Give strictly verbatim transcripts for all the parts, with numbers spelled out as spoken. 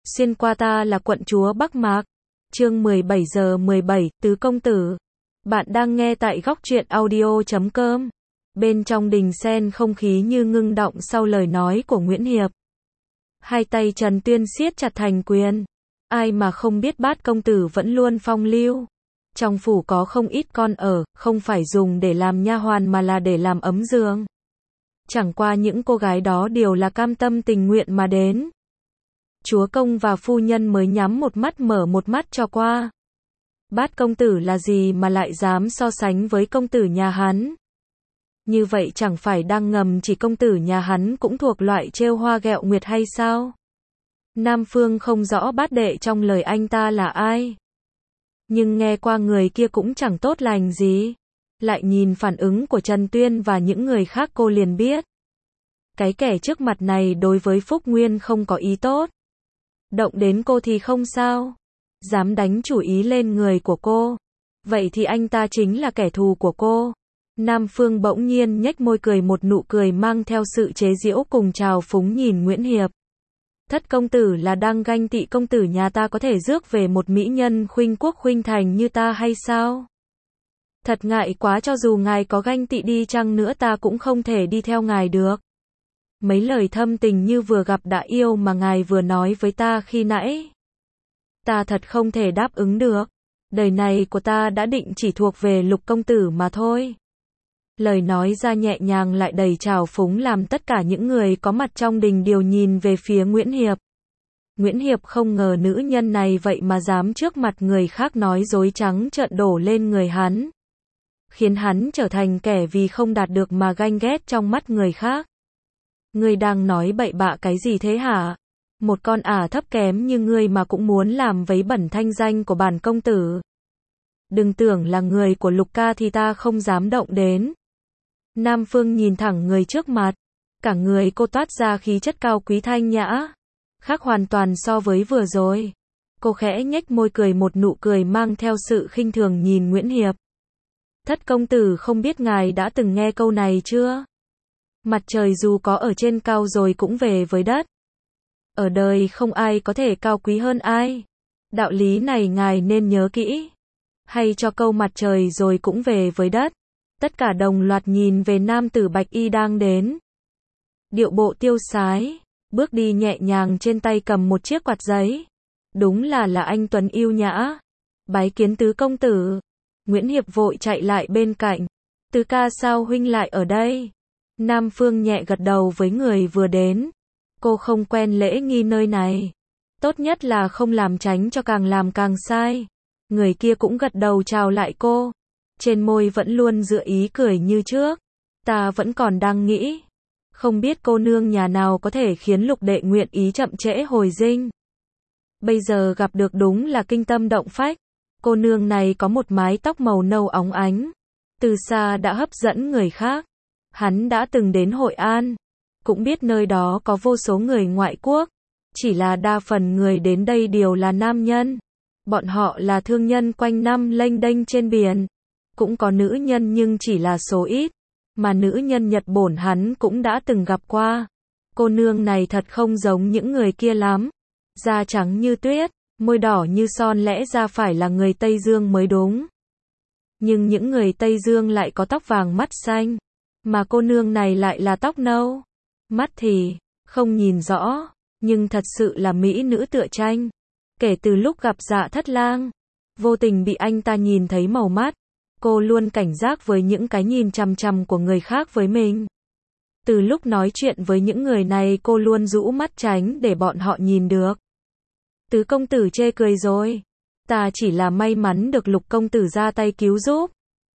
Xuyên qua ta là quận chúa Bắc Mạc. Chương mười bảy giờ mười bảy, Tứ công tử. Bạn đang nghe tại góc truyện audio chấm com. Bên trong đình sen không khí như ngưng động sau lời nói của Nguyễn Hiệp. Hai tay Trần Tuyên siết chặt thành quyền. Ai mà không biết Bát công tử vẫn luôn phong lưu. Trong phủ có không ít con ở, không phải dùng để làm nha hoàn mà là để làm ấm giường. Chẳng qua những cô gái đó đều là cam tâm tình nguyện mà đến. Chúa công và phu nhân mới nhắm một mắt mở một mắt cho qua. Bát công tử là gì mà lại dám so sánh với công tử nhà hắn? Như vậy chẳng phải đang ngầm chỉ công tử nhà hắn cũng thuộc loại trêu hoa ghẹo nguyệt hay sao? Nam Phương không rõ Bát đệ trong lời anh ta là ai. Nhưng nghe qua người kia cũng chẳng tốt lành gì. Lại nhìn phản ứng của Trần Tuyên và những người khác cô liền biết. Cái kẻ trước mặt này đối với Phúc Nguyên không có ý tốt. Động đến cô thì không sao. Dám đánh chủ ý lên người của cô. Vậy thì anh ta chính là kẻ thù của cô. Nam Phương bỗng nhiên nhếch môi cười một nụ cười mang theo sự chế giễu cùng trào phúng nhìn Nguyễn Hiệp. Thất công tử là đang ganh tị công tử nhà ta có thể rước về một mỹ nhân khuynh quốc khuynh thành như ta hay sao? Thật ngại quá, cho dù ngài có ganh tị đi chăng nữa ta cũng không thể đi theo ngài được. Mấy lời thâm tình như vừa gặp đã yêu mà ngài vừa nói với ta khi nãy. Ta thật không thể đáp ứng được. Đời này của ta đã định chỉ thuộc về Lục công tử mà thôi. Lời nói ra nhẹ nhàng lại đầy trào phúng làm tất cả những người có mặt trong đình đều nhìn về phía Nguyễn Hiệp. Nguyễn Hiệp không ngờ nữ nhân này vậy mà dám trước mặt người khác nói dối trắng trợn đổ lên người hắn. Khiến hắn trở thành kẻ vì không đạt được mà ganh ghét trong mắt người khác. Ngươi đang nói bậy bạ cái gì thế hả? Một con ả thấp kém như ngươi mà cũng muốn làm vấy bẩn thanh danh của bản công tử. Đừng tưởng là người của Lục ca thì ta không dám động đến. Nam Phương nhìn thẳng người trước mặt. Cả người cô toát ra khí chất cao quý thanh nhã. Khác hoàn toàn so với vừa rồi. Cô khẽ nhếch môi cười một nụ cười mang theo sự khinh thường nhìn Nguyễn Hiệp. Thất công tử không biết ngài đã từng nghe câu này chưa? Mặt trời dù có ở trên cao rồi cũng về với đất. Ở đời không ai có thể cao quý hơn ai. Đạo lý này ngài nên nhớ kỹ. Hay cho câu mặt trời rồi cũng về với đất. Tất cả đồng loạt nhìn về nam tử bạch y đang đến. Điệu bộ tiêu sái, bước đi nhẹ nhàng trên tay cầm một chiếc quạt giấy. Đúng là là anh tuấn yêu nhã. Bái kiến tứ công tử. Nguyễn Hiệp vội chạy lại bên cạnh. Tứ ca sao huynh lại ở đây? Nam Phương nhẹ gật đầu với người vừa đến. Cô không quen lễ nghi nơi này. Tốt nhất là không làm tránh cho càng làm càng sai. Người kia cũng gật đầu chào lại cô. Trên môi vẫn luôn dựa ý cười như trước. Ta vẫn còn đang nghĩ. Không biết cô nương nhà nào có thể khiến Lục đệ nguyện ý chậm trễ hồi dinh. Bây giờ gặp được đúng là kinh tâm động phách. Cô nương này có một mái tóc màu nâu óng ánh. Từ xa đã hấp dẫn người khác. Hắn đã từng đến Hội An. Cũng biết nơi đó có vô số người ngoại quốc. Chỉ là đa phần người đến đây đều là nam nhân. Bọn họ là thương nhân quanh năm lênh đênh trên biển. Cũng có nữ nhân nhưng chỉ là số ít. Mà nữ nhân Nhật Bổn hắn cũng đã từng gặp qua. Cô nương này thật không giống những người kia lắm. Da trắng như tuyết, môi đỏ như son, lẽ ra phải là người Tây Dương mới đúng. Nhưng những người Tây Dương lại có tóc vàng mắt xanh. Mà cô nương này lại là tóc nâu. Mắt thì không nhìn rõ, nhưng thật sự là mỹ nữ tựa tranh. Kể từ lúc gặp Dạ Thất Lang, vô tình bị anh ta nhìn thấy màu mắt. Cô luôn cảnh giác với những cái nhìn chằm chằm của người khác với mình. Từ lúc nói chuyện với những người này cô luôn rũ mắt tránh để bọn họ nhìn được. Tứ công tử chê cười rồi. Ta chỉ là may mắn được Lục công tử ra tay cứu giúp.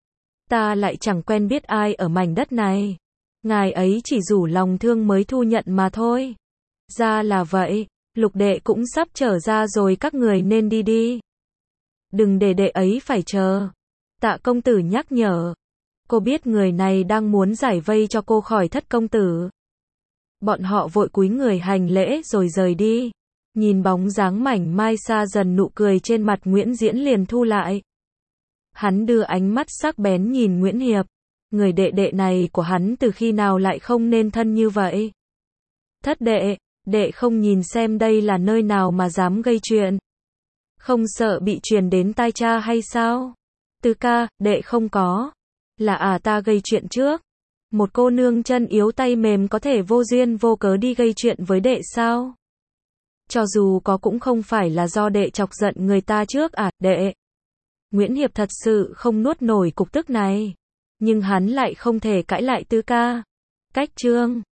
Ta lại chẳng quen biết ai ở mảnh đất này. Ngài ấy chỉ rủ lòng thương mới thu nhận mà thôi. Ra là vậy, Lục đệ cũng sắp trở ra rồi, các người nên đi đi. Đừng để đệ ấy phải chờ. Tạ công tử nhắc nhở. Cô biết người này đang muốn giải vây cho cô khỏi thất công tử. Bọn họ vội cúi người hành lễ rồi rời đi. Nhìn bóng dáng mảnh mai xa dần, nụ cười trên mặt Nguyễn Diễn liền thu lại. Hắn đưa ánh mắt sắc bén nhìn Nguyễn Hiệp. Người đệ đệ này của hắn từ khi nào lại không nên thân như vậy? Thất đệ, Đệ không nhìn xem đây là nơi nào mà dám gây chuyện. Không sợ bị truyền đến tai cha hay sao? Tứ ca, đệ không có. Là à ta gây chuyện trước. Một cô nương chân yếu tay mềm có thể vô duyên vô cớ đi gây chuyện với đệ sao? Cho dù có cũng không phải là do đệ chọc giận người ta trước à, đệ. Nguyễn Hiệp thật sự không nuốt nổi cục tức này. Nhưng hắn lại không thể cãi lại tứ ca. Cách chương